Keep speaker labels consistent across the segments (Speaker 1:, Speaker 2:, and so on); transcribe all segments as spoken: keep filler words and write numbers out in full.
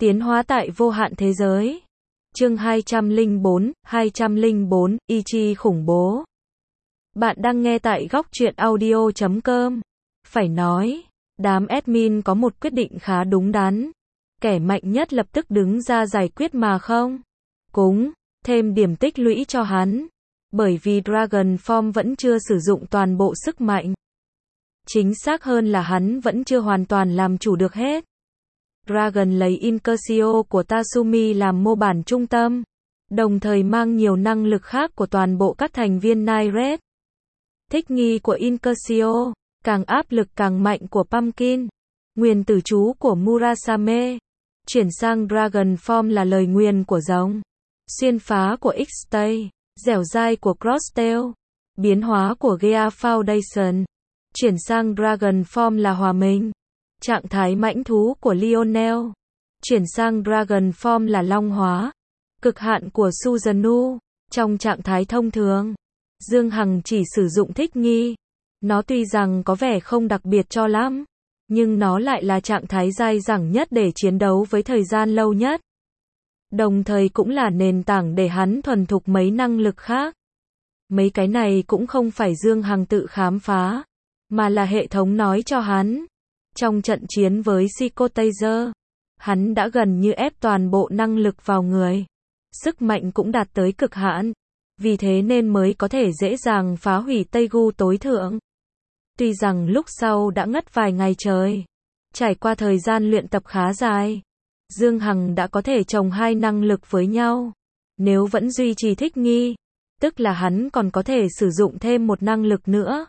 Speaker 1: Tiến hóa tại vô hạn thế giới. Chương hai trăm lẻ bốn, hai trăm lẻ bốn, Ichi khủng bố. Bạn đang nghe tại góc truyện audio chấm com. Phải nói, đám admin có một quyết định khá đúng đắn. Kẻ mạnh nhất lập tức đứng ra giải quyết mà không cúng, thêm điểm tích lũy cho hắn. Bởi vì Dragon Form vẫn chưa sử dụng toàn bộ sức mạnh. Chính xác hơn là hắn vẫn chưa hoàn toàn làm chủ được hết. Dragon lấy Incursio của Tatsumi làm mô bản trung tâm, đồng thời mang nhiều năng lực khác của toàn bộ các thành viên Night Red. Thích nghi của Incursio, càng áp lực càng mạnh của Pumpkin, nguyền tử chú của Murasame, chuyển sang Dragon Form là lời nguyền của rồng, xuyên phá của X-Stay, dẻo dai của Crosstail, biến hóa của Gaia Foundation, chuyển sang Dragon Form là hòa mình, trạng thái mãnh thú của Lionel, chuyển sang Dragon Form là long hóa, cực hạn của Susanoo, trong trạng thái thông thường. Dương Hằng chỉ sử dụng thích nghi. Nó tuy rằng có vẻ không đặc biệt cho lắm, nhưng nó lại là trạng thái dai dẳng nhất để chiến đấu với thời gian lâu nhất. Đồng thời cũng là nền tảng để hắn thuần thục mấy năng lực khác. Mấy cái này cũng không phải Dương Hằng tự khám phá, mà là hệ thống nói cho hắn. Trong trận chiến với Psychotaser, hắn đã gần như ép toàn bộ năng lực vào người. Sức mạnh cũng đạt tới cực hạn. Vì thế nên mới có thể dễ dàng phá hủy Teigu tối thượng. Tuy rằng lúc sau đã ngất vài ngày trời, trải qua thời gian luyện tập khá dài, Dương Hằng đã có thể chồng hai năng lực với nhau. Nếu vẫn duy trì thích nghi, tức là hắn còn có thể sử dụng thêm một năng lực nữa.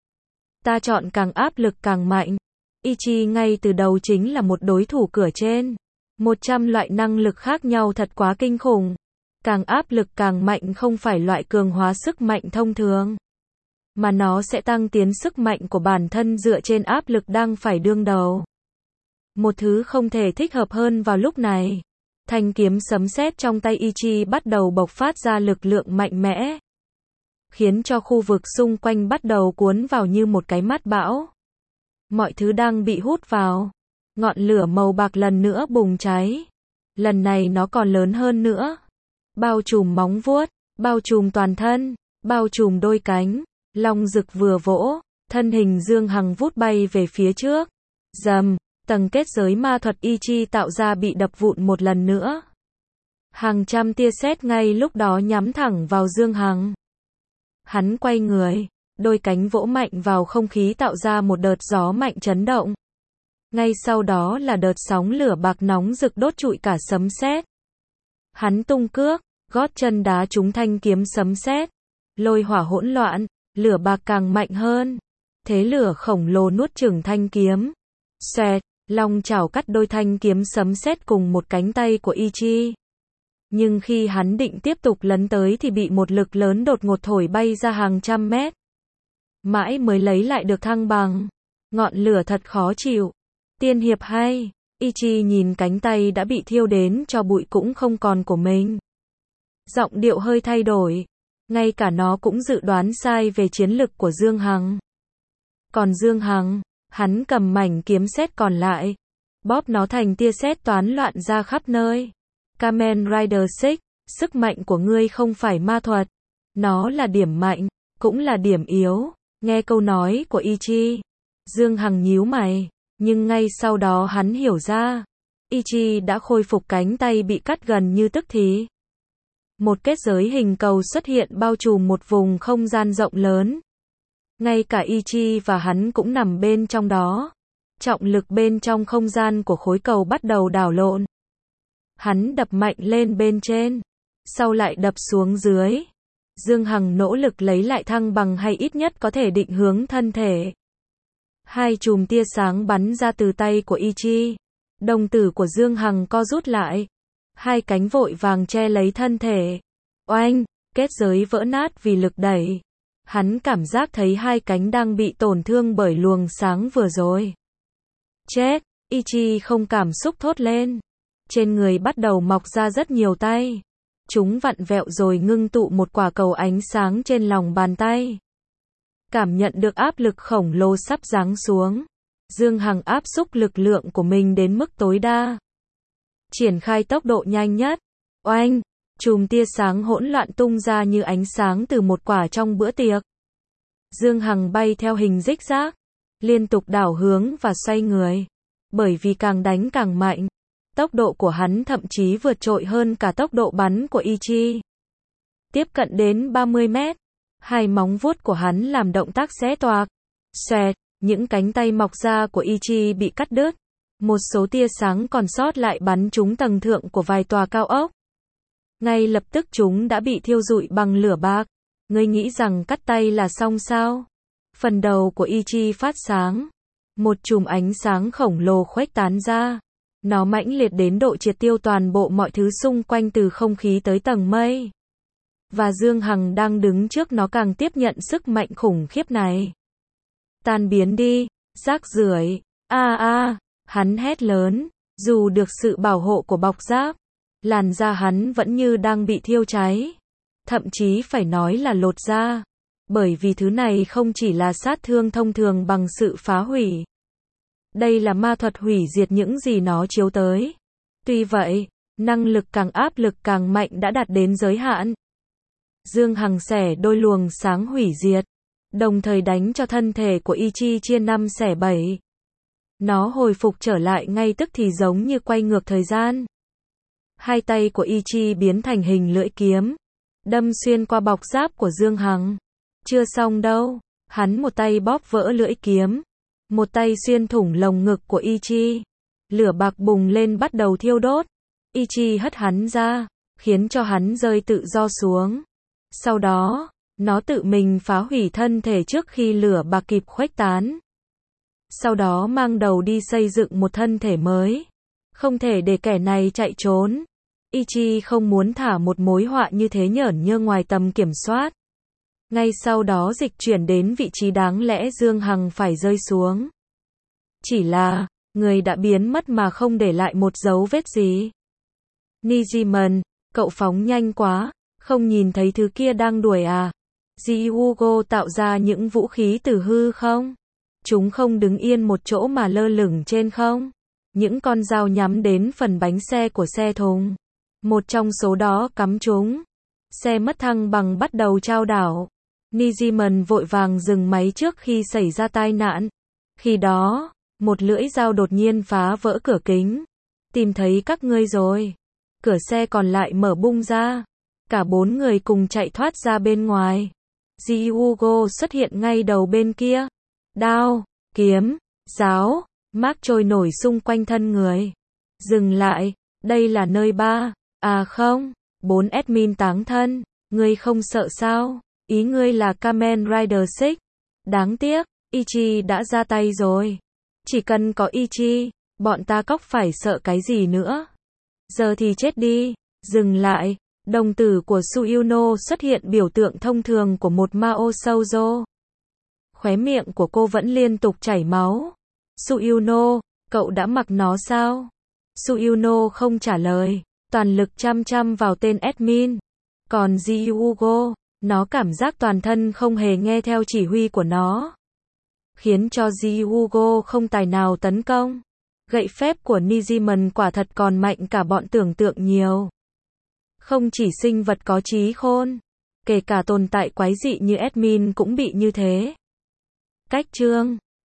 Speaker 1: Ta chọn càng áp lực càng mạnh. Ichi ngay từ đầu chính là một đối thủ cửa trên. một trăm loại năng lực khác nhau thật quá kinh khủng. Càng áp lực càng mạnh không phải loại cường hóa sức mạnh thông thường, mà nó sẽ tăng tiến sức mạnh của bản thân dựa trên áp lực đang phải đương đầu. Một thứ không thể thích hợp hơn vào lúc này. Thanh kiếm sấm sét trong tay Ichi bắt đầu bộc phát ra lực lượng mạnh mẽ, khiến cho khu vực xung quanh bắt đầu cuốn vào như một cái mắt bão. Mọi thứ đang bị hút vào. Ngọn lửa màu bạc lần nữa bùng cháy. Lần này nó còn lớn hơn nữa. Bao trùm móng vuốt, bao trùm toàn thân, bao trùm đôi cánh. Long rực vừa vỗ, thân hình Dương Hằng vút bay về phía trước. Rầm, tầng kết giới ma thuật Ichi tạo ra bị đập vụn một lần nữa. Hàng trăm tia sét ngay lúc đó nhắm thẳng vào Dương Hằng. Hắn quay người, đôi cánh vỗ mạnh vào không khí tạo ra một đợt gió mạnh chấn động. Ngay sau đó là đợt sóng lửa bạc nóng rực đốt trụi cả sấm sét. Hắn tung cước, gót chân đá trúng thanh kiếm sấm sét. Lôi hỏa hỗn loạn, lửa bạc càng mạnh hơn. Thế lửa khổng lồ nuốt chửng thanh kiếm. Xoẹt, long chảo cắt đôi thanh kiếm sấm sét cùng một cánh tay của Ichi. Nhưng khi hắn định tiếp tục lấn tới thì bị một lực lớn đột ngột thổi bay ra hàng trăm mét. Mãi mới lấy lại được thăng bằng. Ngọn lửa thật khó chịu. Tiên hiệp hay. Ichi nhìn cánh tay đã bị thiêu đến cho bụi cũng không còn của mình. Giọng điệu hơi thay đổi. Ngay cả nó cũng dự đoán sai về chiến lực của Dương Hằng. Còn Dương Hằng, hắn cầm mảnh kiếm sét còn lại, bóp nó thành tia sét toán loạn ra khắp nơi. Kamen Rider Six, sức mạnh của ngươi không phải ma thuật. Nó là điểm mạnh, cũng là điểm yếu. Nghe câu nói của Ichi, Dương Hằng nhíu mày, nhưng ngay sau đó hắn hiểu ra. Ichi đã khôi phục cánh tay bị cắt gần như tức thì. Một kết giới hình cầu xuất hiện bao trùm một vùng không gian rộng lớn. Ngay cả Ichi và hắn cũng nằm bên trong đó. Trọng lực bên trong không gian của khối cầu bắt đầu đảo lộn. Hắn đập mạnh lên bên trên, sau lại đập xuống dưới. Dương Hằng nỗ lực lấy lại thăng bằng hay ít nhất có thể định hướng thân thể. Hai chùm tia sáng bắn ra từ tay của Ichi. Đồng tử của Dương Hằng co rút lại. Hai cánh vội vàng che lấy thân thể. Oanh, kết giới vỡ nát vì lực đẩy. Hắn cảm giác thấy hai cánh đang bị tổn thương bởi luồng sáng vừa rồi. Chết, Ichi không cảm xúc thốt lên. Trên người bắt đầu mọc ra rất nhiều tay. Chúng vặn vẹo rồi ngưng tụ một quả cầu ánh sáng trên lòng bàn tay. Cảm nhận được áp lực khổng lồ sắp giáng xuống. Dương Hằng áp xúc lực lượng của mình đến mức tối đa. triển khai tốc độ nhanh nhất. Oanh! Chùm tia sáng hỗn loạn tung ra như ánh sáng từ một quả trong bữa tiệc. Dương Hằng bay theo hình rích rác, liên tục đảo hướng và xoay người. Bởi vì càng đánh càng mạnh, tốc độ của hắn thậm chí vượt trội hơn cả tốc độ bắn của Ichi. Tiếp cận đến ba mươi mét, hai móng vuốt của hắn làm động tác xé toạc. Xoẹt, những cánh tay mọc ra của Ichi bị cắt đứt. Một số tia sáng còn sót lại bắn trúng tầng thượng của vài tòa cao ốc. Ngay lập tức chúng đã bị thiêu rụi bằng lửa bạc. Ngươi nghĩ rằng cắt tay là xong sao? Phần đầu của Ichi phát sáng. Một chùm ánh sáng khổng lồ khuếch tán ra. Nó mãnh liệt đến độ triệt tiêu toàn bộ mọi thứ xung quanh từ không khí tới tầng mây. Và Dương Hằng đang đứng trước nó càng tiếp nhận sức mạnh khủng khiếp này. Tan biến đi, rác rưởi. A a, hắn hét lớn, dù được sự bảo hộ của bọc giáp, làn da hắn vẫn như đang bị thiêu cháy. Thậm chí phải nói là lột da. Bởi vì thứ này không chỉ là sát thương thông thường bằng sự phá hủy. Đây là ma thuật hủy diệt những gì nó chiếu tới. Tuy vậy, năng lực càng áp lực càng mạnh đã đạt đến giới hạn. Dương Hằng xẻ đôi luồng sáng hủy diệt, đồng thời đánh cho thân thể của Ichi chia năm xẻ bảy. Nó hồi phục trở lại ngay tức thì giống như quay ngược thời gian. Hai tay của Ichi biến thành hình lưỡi kiếm, đâm xuyên qua bọc giáp của Dương Hằng. Chưa xong đâu, hắn một tay bóp vỡ lưỡi kiếm, một tay xuyên thủng lồng ngực của Ichi. Lửa bạc bùng lên bắt đầu thiêu đốt. Ichi hất hắn ra, khiến cho hắn rơi tự do xuống. Sau đó, nó tự mình phá hủy thân thể trước khi lửa bạc kịp khuếch tán. Sau đó mang đầu đi xây dựng một thân thể mới. Không thể để kẻ này chạy trốn. Ichi không muốn thả một mối họa như thế nhởn nhơ ngoài tầm kiểm soát. Ngay sau đó dịch chuyển đến vị trí đáng lẽ Dương Hằng phải rơi xuống. Chỉ là, người đã biến mất mà không để lại một dấu vết gì. Nijiman, cậu phóng nhanh quá, không nhìn thấy thứ kia đang đuổi à? Ji Hugo tạo ra những vũ khí từ hư không? Chúng không đứng yên một chỗ mà lơ lửng trên không? Những con dao nhắm đến phần bánh xe của xe thùng. Một trong số đó cắm trúng. Xe mất thăng bằng bắt đầu chao đảo. Nijiman vội vàng dừng máy trước khi xảy ra tai nạn. Khi đó, một lưỡi dao đột nhiên phá vỡ cửa kính. Tìm thấy các ngươi rồi. Cửa xe còn lại mở bung ra. Cả bốn người cùng chạy thoát ra bên ngoài. Ji Hugo xuất hiện ngay đầu bên kia. Đao, kiếm, giáo, mác trôi nổi xung quanh thân người. Dừng lại, đây là nơi ba. À không, bốn admin táng thân. Ngươi không sợ sao? Ý ngươi là Kamen Rider sáu. Đáng tiếc, Ichi đã ra tay rồi. Chỉ cần có Ichi, bọn ta cóc phải sợ cái gì nữa. Giờ thì chết đi. Dừng lại. Đồng tử của Suyuno xuất hiện biểu tượng thông thường của một Mao Shoujo. Khóe miệng của cô vẫn liên tục chảy máu. Suyuno, cậu đã mặc nó sao? Suyuno không trả lời, toàn lực chăm chăm vào tên admin. Còn Ji Hugo, nó cảm giác toàn thân không hề nghe theo chỉ huy của nó. Khiến cho Ji Hugo không tài nào tấn công. Gậy phép của Nijiman quả thật còn mạnh cả bọn tưởng tượng nhiều. Không chỉ sinh vật có trí khôn, kể cả tồn tại quái dị như admin cũng bị như thế. Cách chương